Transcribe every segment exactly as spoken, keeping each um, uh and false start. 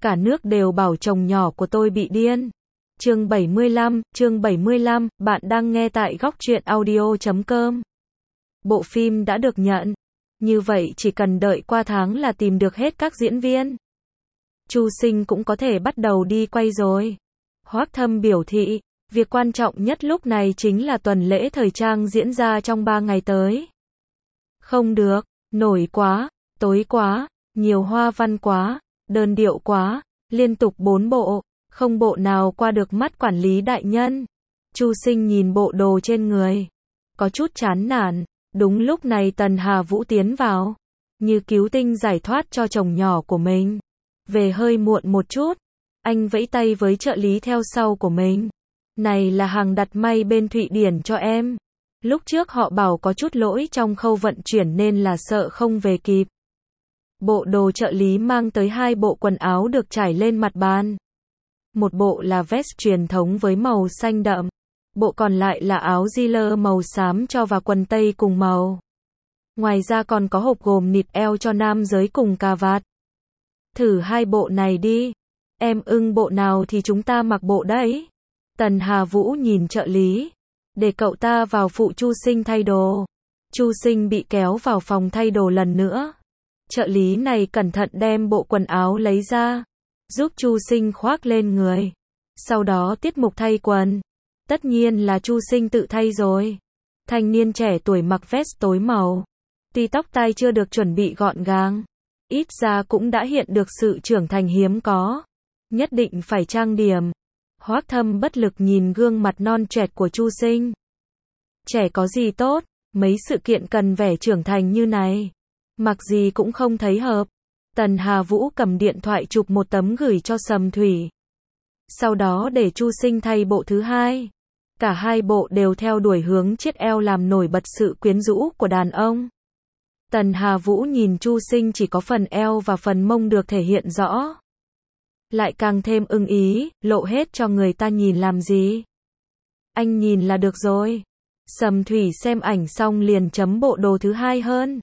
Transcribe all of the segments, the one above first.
Cả nước đều bảo chồng nhỏ của tôi bị điên. Chương bảy mươi lăm, chương bảy mươi lăm, bạn đang nghe tại góc truyện audio chấm com. Bộ phim đã được nhận. Như vậy chỉ cần đợi qua tháng là tìm được hết các diễn viên. Chu Sinh cũng có thể bắt đầu đi quay rồi. Hoác Thâm biểu thị, việc quan trọng nhất lúc này chính là tuần lễ thời trang diễn ra trong ba ngày tới. Không được, nổi quá, tối quá, nhiều hoa văn quá, đơn điệu quá, liên tục bốn bộ, không bộ nào qua được mắt quản lý đại nhân. Chu Sinh nhìn bộ đồ trên người, có chút chán nản. Đúng lúc này Tần Hà Vũ tiến vào, như cứu tinh giải thoát cho chồng nhỏ của mình. Về hơi muộn một chút, anh vẫy tay với trợ lý theo sau của mình. Này là hàng đặt may bên Thụy Điển cho em. Lúc trước họ bảo có chút lỗi trong khâu vận chuyển nên là sợ không về kịp. Bộ đồ trợ lý mang tới hai bộ quần áo được trải lên mặt bàn. Một bộ là vest truyền thống với màu xanh đậm. Bộ còn lại là áo jean màu xám cho và quần tây cùng màu. Ngoài ra còn có hộp gồm nịt eo cho nam giới cùng cà vạt. Thử hai bộ này đi. Em ưng bộ nào thì chúng ta mặc bộ đấy. Tần Hà Vũ nhìn trợ lý. Để cậu ta vào phụ Chu Sinh thay đồ. Chu Sinh bị kéo vào phòng thay đồ lần nữa. Trợ lý này cẩn thận đem bộ quần áo lấy ra, giúp Chu Sinh khoác lên người. Sau đó tiết mục thay quần. Tất nhiên là Chu Sinh tự thay rồi. Thanh niên trẻ tuổi mặc vest tối màu. Tuy tóc tai chưa được chuẩn bị gọn gàng, ít ra cũng đã hiện được sự trưởng thành hiếm có. Nhất định phải trang điểm. Hoác Thâm bất lực nhìn gương mặt non trẻ của Chu Sinh. Trẻ có gì tốt, mấy sự kiện cần vẻ trưởng thành như này. Mặc gì cũng không thấy hợp. Tần Hà Vũ cầm điện thoại chụp một tấm gửi cho Sầm Thủy. Sau đó để Chu Sinh thay bộ thứ hai. Cả hai bộ đều theo đuổi hướng chiếc eo làm nổi bật sự quyến rũ của đàn ông. Tần Hà Vũ nhìn Chu Sinh chỉ có phần eo và phần mông được thể hiện rõ. Lại càng thêm ưng ý, lộ hết cho người ta nhìn làm gì. Anh nhìn là được rồi. Sầm Thủy xem ảnh xong liền chấm bộ đồ thứ hai hơn.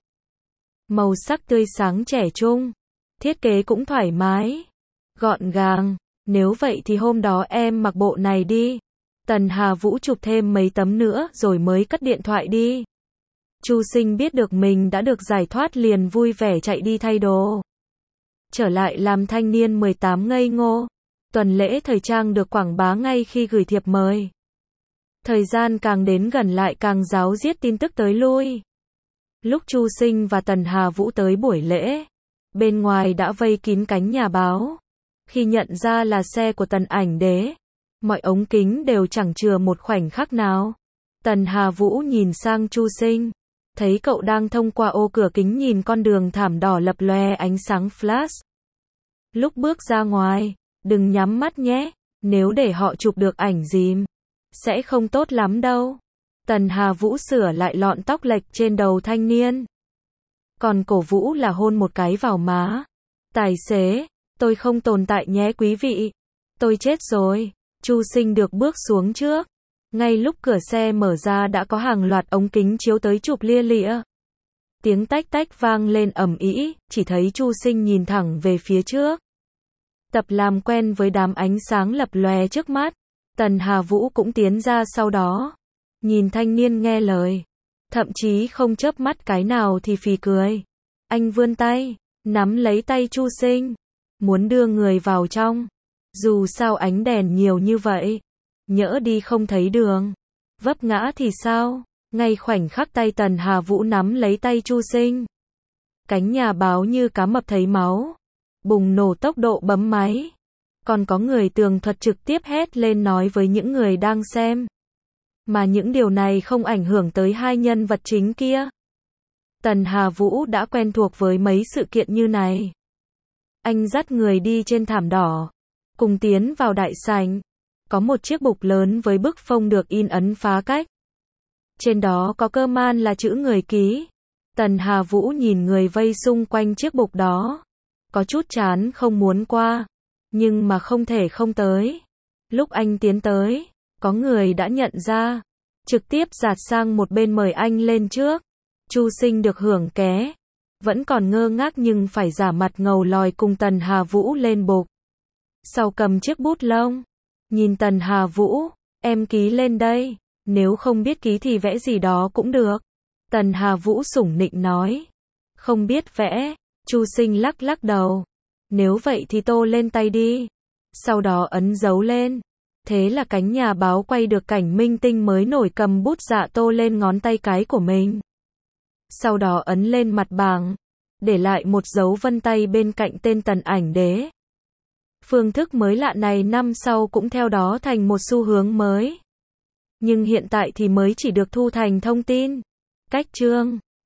Màu sắc tươi sáng trẻ trung. Thiết kế cũng thoải mái. Gọn gàng. Nếu vậy thì hôm đó em mặc bộ này đi. Tần Hà Vũ chụp thêm mấy tấm nữa rồi mới cất điện thoại đi. Chu Sinh biết được mình đã được giải thoát liền vui vẻ chạy đi thay đồ. Trở lại làm thanh niên mười tám ngây ngô. Tuần lễ thời trang được quảng bá ngay khi gửi thiệp mời. Thời gian càng đến gần lại càng ráo riết tin tức tới lui. Lúc Chu Sinh và Tần Hà Vũ tới buổi lễ, bên ngoài đã vây kín cánh nhà báo. Khi nhận ra là xe của Tần Ảnh Đế, mọi ống kính đều chẳng chừa một khoảnh khắc nào. Tần Hà Vũ nhìn sang Chu Sinh, thấy cậu đang thông qua ô cửa kính nhìn con đường thảm đỏ lập lòe ánh sáng flash. Lúc bước ra ngoài, đừng nhắm mắt nhé, nếu để họ chụp được ảnh dìm, sẽ không tốt lắm đâu. Tần Hà Vũ sửa lại lọn tóc lệch trên đầu thanh niên. Còn cổ vũ là hôn một cái vào má. Tài xế, tôi không tồn tại nhé quý vị. Tôi chết rồi. Chu Sinh được bước xuống trước. Ngay lúc cửa xe mở ra đã có hàng loạt ống kính chiếu tới chụp lia lịa. Tiếng tách tách vang lên ầm ĩ, chỉ thấy Chu Sinh nhìn thẳng về phía trước. Tập làm quen với đám ánh sáng lập lòe trước mắt. Tần Hà Vũ cũng tiến ra sau đó. Nhìn thanh niên nghe lời. Thậm chí không chớp mắt cái nào thì phì cười. Anh vươn tay, nắm lấy tay Chu Sinh. Muốn đưa người vào trong. Dù sao ánh đèn nhiều như vậy. Nhỡ đi không thấy đường. Vấp ngã thì sao? Ngay khoảnh khắc tay Tần Hà Vũ nắm lấy tay Chu Sinh. Cánh nhà báo như cá mập thấy máu. Bùng nổ tốc độ bấm máy. Còn có người tường thuật trực tiếp hét lên nói với những người đang xem. Mà những điều này không ảnh hưởng tới hai nhân vật chính kia. Tần Hà Vũ đã quen thuộc với mấy sự kiện như này. Anh dắt người đi trên thảm đỏ. Cùng tiến vào đại sảnh. Có một chiếc bục lớn với bức phông được in ấn phá cách. Trên đó có cơ man là chữ người ký. Tần Hà Vũ nhìn người vây xung quanh chiếc bục đó. Có chút chán không muốn qua. Nhưng mà không thể không tới. Lúc anh tiến tới, có người đã nhận ra. Trực tiếp dạt sang một bên mời anh lên trước. Chu Sinh được hưởng ké. Vẫn còn ngơ ngác nhưng phải giả mặt ngầu lòi cùng Tần Hà Vũ lên bục. Sau cầm chiếc bút lông. Nhìn Tần Hà Vũ, em ký lên đây. Nếu không biết ký thì vẽ gì đó cũng được. Tần Hà Vũ sủng nịnh nói. Không biết vẽ. Chu Sinh lắc lắc đầu. Nếu vậy thì tô lên tay đi. Sau đó ấn dấu lên. Thế là cánh nhà báo quay được cảnh Minh Tinh mới nổi cầm bút dạ tô lên ngón tay cái của mình. Sau đó ấn lên mặt bảng, để lại một dấu vân tay bên cạnh tên Tần Ảnh Đế. Phương thức mới lạ này năm sau cũng theo đó thành một xu hướng mới. Nhưng hiện tại thì mới chỉ được thu thành thông tin. Cách chương